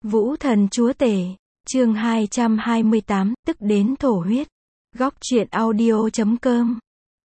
Vũ thần chúa tể, chương 228, tức đến thổ huyết. Góc truyện audio.com.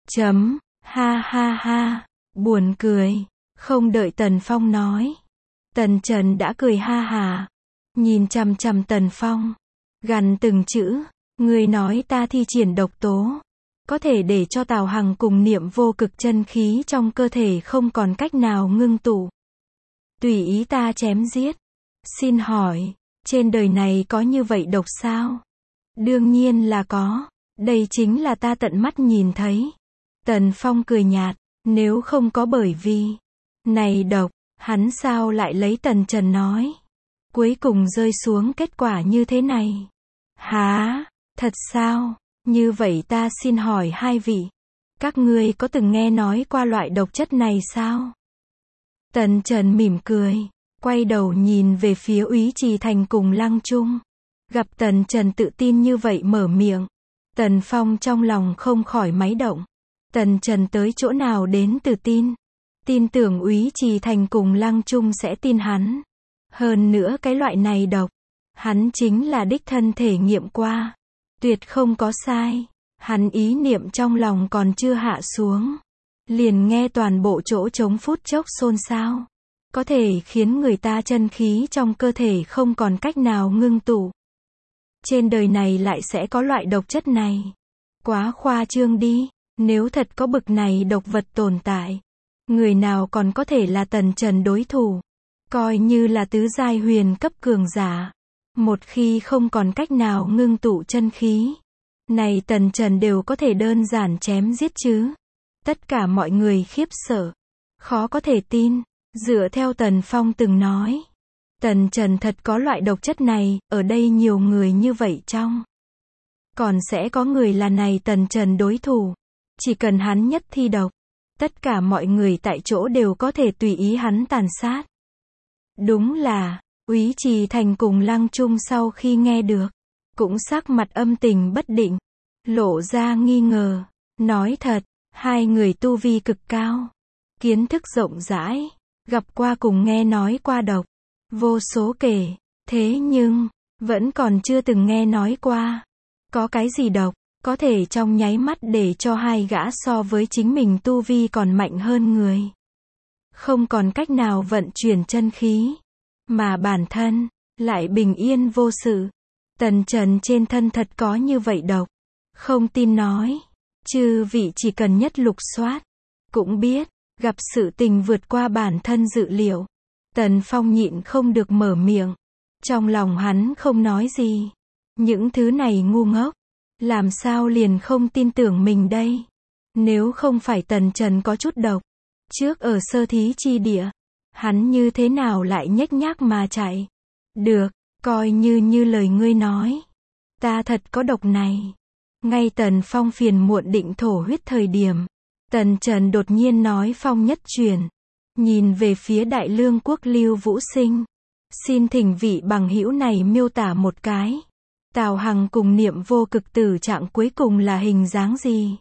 Ha ha ha, buồn cười. Không đợi Tần Phong nói, Tần Trần đã cười ha hà, nhìn chằm chằm Tần Phong, gằn từng chữ, người nói ta thi triển độc tố, có thể để cho Tào Hằng cùng Niệm Vô Cực chân khí trong cơ thể không còn cách nào ngưng tụ. Tùy ý ta chém giết. Xin hỏi, trên đời này có như vậy độc sao? Đương nhiên là có, đây chính là ta tận mắt nhìn thấy. Tần Phong cười nhạt, nếu không có bởi vì này độc, hắn sao lại lấy Tần Trần nói. Cuối cùng rơi xuống kết quả như thế này. Hả, thật sao? Như vậy ta xin hỏi hai vị, các ngươi có từng nghe nói qua loại độc chất này sao? Tần Trần mỉm cười, quay đầu nhìn về phía Úy Trì Thành cùng Lăng Trung. Gặp Tần Trần tự tin như vậy mở miệng, Tần Phong trong lòng không khỏi máy động. Tần Trần tới chỗ nào đến tự tin? Tin tưởng Úy Trì Thành cùng Lăng Trung sẽ tin hắn. Hơn nữa cái loại này độc, hắn chính là đích thân thể nghiệm qua. Tuyệt không có sai. Hắn ý niệm trong lòng còn chưa hạ xuống, liền nghe toàn bộ chỗ trống phút chốc xôn xao. Có thể khiến người ta chân khí trong cơ thể không còn cách nào ngưng tụ. Trên đời này lại sẽ có loại độc chất này. Quá khoa trương đi. Nếu thật có bực này độc vật tồn tại, người nào còn có thể là Tần Trần đối thủ? Coi như là tứ giai huyền cấp cường giả, một khi không còn cách nào ngưng tụ chân khí, này Tần Trần đều có thể đơn giản chém giết chứ. Tất cả mọi người khiếp sợ, khó có thể tin. Dựa theo Tần Phong từng nói, Tần Trần thật có loại độc chất này, ở đây nhiều người như vậy trong. Còn sẽ có người là này Tần Trần đối thủ. Chỉ cần hắn nhất thi độc, tất cả mọi người tại chỗ đều có thể tùy ý hắn tàn sát. Đúng là, Úy Trì Thành cùng Lăng Trung sau khi nghe được, cũng sắc mặt âm tình bất định, lộ ra nghi ngờ. Nói thật, hai người tu vi cực cao, kiến thức rộng rãi, gặp qua cùng nghe nói qua độc, vô số kể, thế nhưng, vẫn còn chưa từng nghe nói qua. Có cái gì độc, có thể trong nháy mắt để cho hai gã so với chính mình tu vi còn mạnh hơn người. Không còn cách nào vận chuyển chân khí, mà bản thân, lại bình yên vô sự. Tần Trần trên thân thật có như vậy độc. Không tin nói, chư vị chỉ cần nhất lục soát, cũng biết, gặp sự tình vượt qua bản thân dự liệu. Tần Phong nhịn không được mở miệng. Trong lòng hắn không nói gì. Những thứ này ngu ngốc, làm sao liền không tin tưởng mình đây? Nếu không phải Tần Trần có chút độc, trước ở sơ thí chi địa, hắn như thế nào lại nhếch nhác mà chạy? Được, coi như lời ngươi nói. Ta thật có độc này. Ngay Tần Phong phiền muộn định thổ huyết thời điểm, Tần Trần đột nhiên nói phong nhất chuyển, nhìn về phía Đại Lương quốc Lưu Vũ Sinh. Xin thỉnh vị bằng hữu này miêu tả một cái. Tào Hằng cùng Niệm Vô Cực tử trạng cuối cùng là hình dáng gì?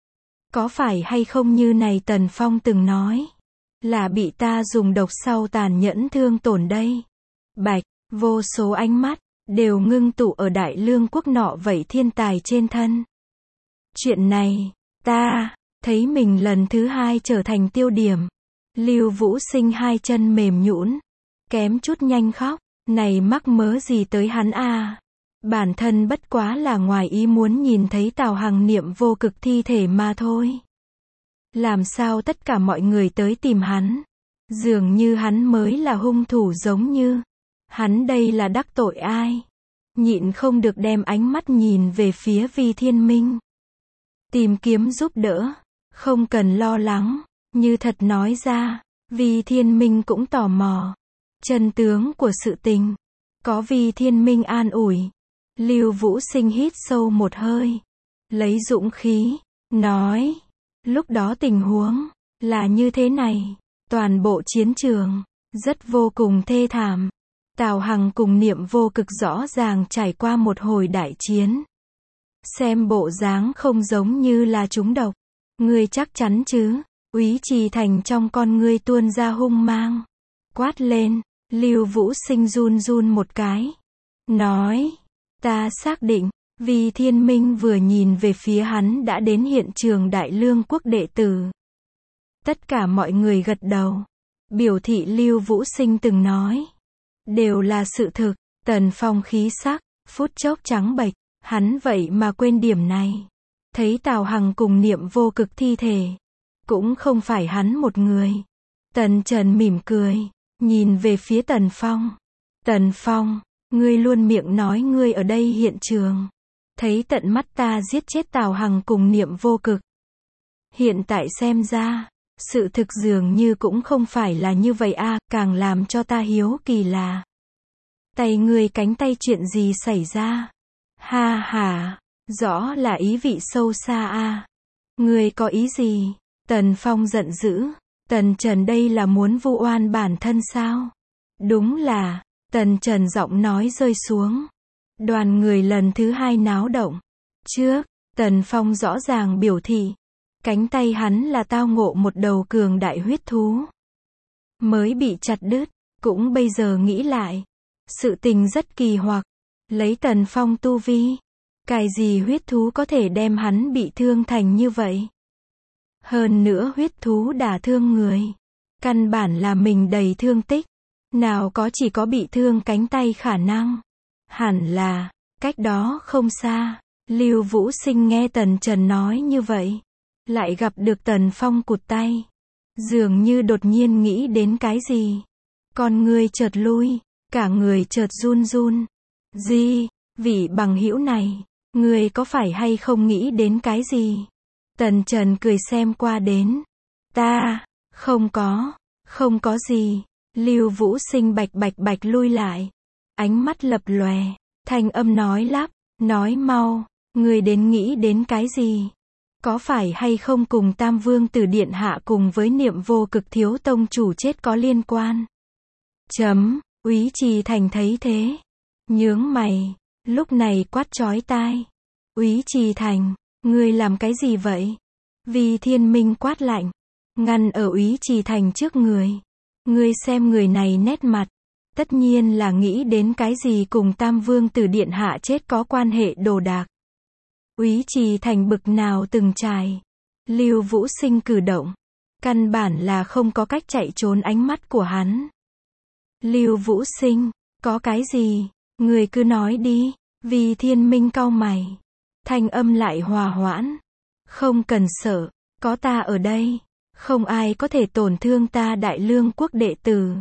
Có phải hay không như này Tần Phong từng nói, là bị ta dùng độc sau tàn nhẫn thương tổn đây? Bạch, vô số ánh mắt, đều ngưng tụ ở Đại Lương quốc nọ vậy thiên tài trên thân. Chuyện này, ta, thấy mình lần thứ hai trở thành tiêu điểm. Lưu Vũ Sinh hai chân mềm nhũn, kém chút nhanh khóc, này mắc mớ gì tới hắn a? Bản thân bất quá là ngoài ý muốn nhìn thấy Tào Hằng Niệm Vô Cực thi thể mà thôi. Làm sao tất cả mọi người tới tìm hắn? Dường như hắn mới là hung thủ giống như. Hắn đây là đắc tội ai? Nhịn không được đem ánh mắt nhìn về phía Vi Thiên Minh. Tìm kiếm giúp đỡ. Không cần lo lắng. Như thật nói ra, Vi Thiên Minh cũng tò mò. Chân tướng của sự tình. Có Vi Thiên Minh an ủi. Lưu Vũ Sinh hít sâu một hơi, lấy dũng khí, nói, lúc đó tình huống là như thế này, toàn bộ chiến trường rất vô cùng thê thảm. Tào Hằng cùng Niệm Vô Cực rõ ràng trải qua một hồi đại chiến. Xem bộ dáng không giống như là trúng độc. Ngươi chắc chắn chứ? Úy Trì Thành trong con ngươi tuôn ra hung mang, quát lên, Lưu Vũ Sinh run run một cái. Nói, ta xác định, vì Thiên Minh vừa nhìn về phía hắn đã đến hiện trường Đại Lương quốc đệ tử. Tất cả mọi người gật đầu. Biểu thị Lưu Vũ Sinh từng nói. Đều là sự thực. Tần Phong khí sắc, phút chốc trắng bệch. Hắn vậy mà quên điểm này. Thấy Tào Hằng cùng Niệm Vô Cực thi thể. Cũng không phải hắn một người. Tần Trần mỉm cười. Nhìn về phía Tần Phong. Tần Phong, ngươi luôn miệng nói ngươi ở đây hiện trường. Thấy tận mắt ta giết chết Tào Hằng cùng Niệm Vô Cực. Hiện tại xem ra, sự thực dường như cũng không phải là như vậy a, càng làm cho ta hiếu kỳ là tay ngươi cánh tay chuyện gì xảy ra? Ha ha, rõ là ý vị sâu xa a. Ngươi có ý gì? Tần Phong giận dữ. Tần Trần đây là muốn vu oan bản thân sao? Đúng là, Tần Trần giọng nói rơi xuống. Đoàn người lần thứ hai náo động. Trước, Tần Phong rõ ràng biểu thị, cánh tay hắn là tao ngộ một đầu cường đại huyết thú. Mới bị chặt đứt, cũng bây giờ nghĩ lại. Sự tình rất kỳ hoặc. Lấy Tần Phong tu vi, cái gì huyết thú có thể đem hắn bị thương thành như vậy? Hơn nữa huyết thú đả thương người. Căn bản là mình đầy thương tích. Nào có chỉ có bị thương cánh tay khả năng. Hẳn là, cách đó không xa. Lưu Vũ Sinh nghe Tần Trần nói như vậy. Lại gặp được Tần Phong cụt tay. Dường như đột nhiên nghĩ đến cái gì. Con người chợt lui. Cả người chợt run run. Gì, vị bằng hữu này. Người có phải hay không nghĩ đến cái gì? Tần Trần cười xem qua đến. Ta, không có gì. Lưu Vũ Sinh bạch bạch lui lại. Ánh mắt lập lòe. Thanh âm nói lắp. Nói mau, người đến nghĩ đến cái gì? Có phải hay không cùng Tam Vương Tử Điện Hạ cùng với Niệm Vô Cực thiếu tông chủ chết có liên quan? Úy Trì Thành thấy thế. Nhướng mày. Lúc này quát chói tai. Úy Trì Thành, ngươi làm cái gì vậy? Vì Thiên Minh quát lạnh. Ngăn ở Úy Trì Thành trước người. Ngươi xem người này nét mặt. Tất nhiên là nghĩ đến cái gì cùng Tam Vương Tử Điện Hạ chết có quan hệ đồ đạc. Úy Trì Thành bực nào từng trải. Lưu Vũ Sinh cử động. Căn bản là không có cách chạy trốn ánh mắt của hắn. Lưu Vũ Sinh, có cái gì? Người cứ nói đi. Vì Thiên Minh cau mày. Thanh âm lại hòa hoãn. Không cần sợ, có ta ở đây. Không ai có thể tổn thương ta Đại Lương quốc đệ tử.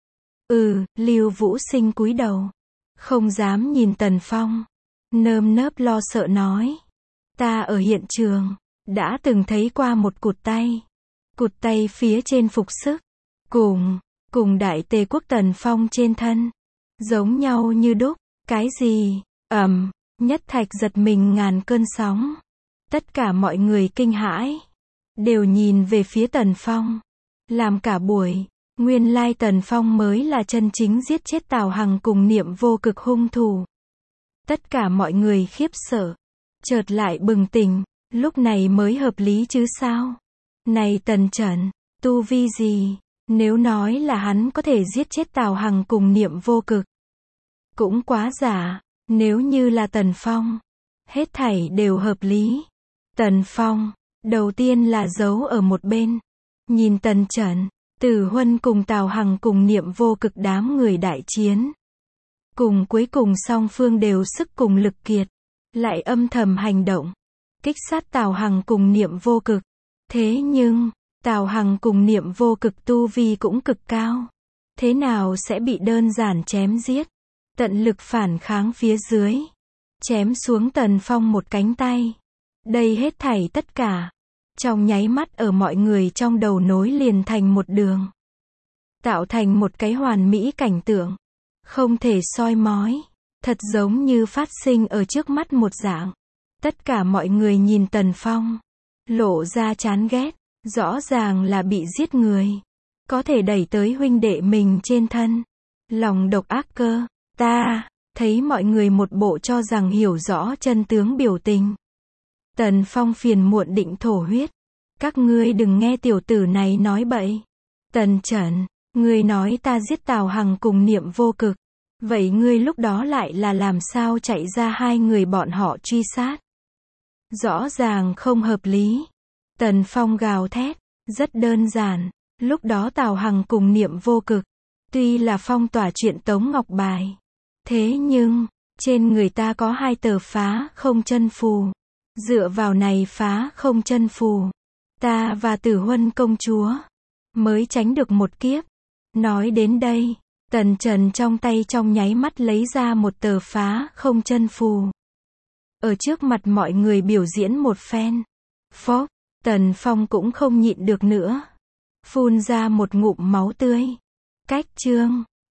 Lưu Vũ Sinh cúi đầu. Không dám nhìn Tần Phong. Nơm nớp lo sợ nói. Ta ở hiện trường. Đã từng thấy qua một cụt tay. Cụt tay phía trên phục sức. Cùng Đại Tề quốc Tần Phong trên thân. Giống nhau như đúc. Cái gì? Nhất Thạch giật mình ngàn cơn sóng. Tất cả mọi người kinh hãi. Đều nhìn về phía Tần Phong. Làm cả buổi. Nguyên lai Tần Phong mới là chân chính giết chết Tào Hằng cùng Niệm Vô Cực hung thủ. Tất cả mọi người khiếp sợ. Chợt lại bừng tỉnh. Lúc này mới hợp lý chứ sao? Này Tần Trần, tu vi gì? Nếu nói là hắn có thể giết chết Tào Hằng cùng Niệm Vô Cực. Cũng quá giả. Nếu như là Tần Phong. Hết thảy đều hợp lý. Tần Phong, đầu tiên là giấu ở một bên. Nhìn Tần Trần, Tử Huân cùng Tào Hằng cùng Niệm Vô Cực đám người đại chiến. Cuối cùng song phương đều sức cùng lực kiệt. Lại âm thầm hành động. Kích sát Tào Hằng cùng Niệm Vô Cực. Thế nhưng, Tào Hằng cùng Niệm Vô Cực tu vi cũng cực cao. Thế nào sẽ bị đơn giản chém giết? Tận lực phản kháng phía dưới. Chém xuống Tần Phong một cánh tay. Đây hết thảy tất cả. Trong nháy mắt ở mọi người trong đầu nối liền thành một đường. Tạo thành một cái hoàn mỹ cảnh tượng. Không thể soi mói. Thật giống như phát sinh ở trước mắt một dạng. Tất cả mọi người nhìn Tần Phong. Lộ ra chán ghét. Rõ ràng là bị giết người. Có thể đẩy tới huynh đệ mình trên thân. Lòng độc ác cơ. Ta thấy mọi người một bộ cho rằng hiểu rõ chân tướng biểu tình. Tần Phong phiền muộn định thổ huyết. Các ngươi đừng nghe tiểu tử này nói bậy. Tần Trần, Ngươi nói ta giết Tào Hằng cùng Niệm Vô Cực. Vậy ngươi lúc đó lại là làm sao chạy ra hai người bọn họ truy sát? Rõ ràng không hợp lý. Tần Phong gào thét. Rất đơn giản. Lúc đó Tào Hằng cùng Niệm Vô Cực. Tuy là phong tỏa chuyện Tống Ngọc Bài. Thế nhưng, trên người ta có 2 tờ phá không chân phù. Dựa vào này phá không chân phù. Ta và Tử Huân công chúa. Mới tránh được một kiếp. Nói đến đây. Tần Trần trong tay trong nháy mắt lấy ra một tờ phá không chân phù. Ở trước mặt mọi người biểu diễn một phen. Phốc, Tần Phong cũng không nhịn được nữa. Phun ra một ngụm máu tươi. Cách chương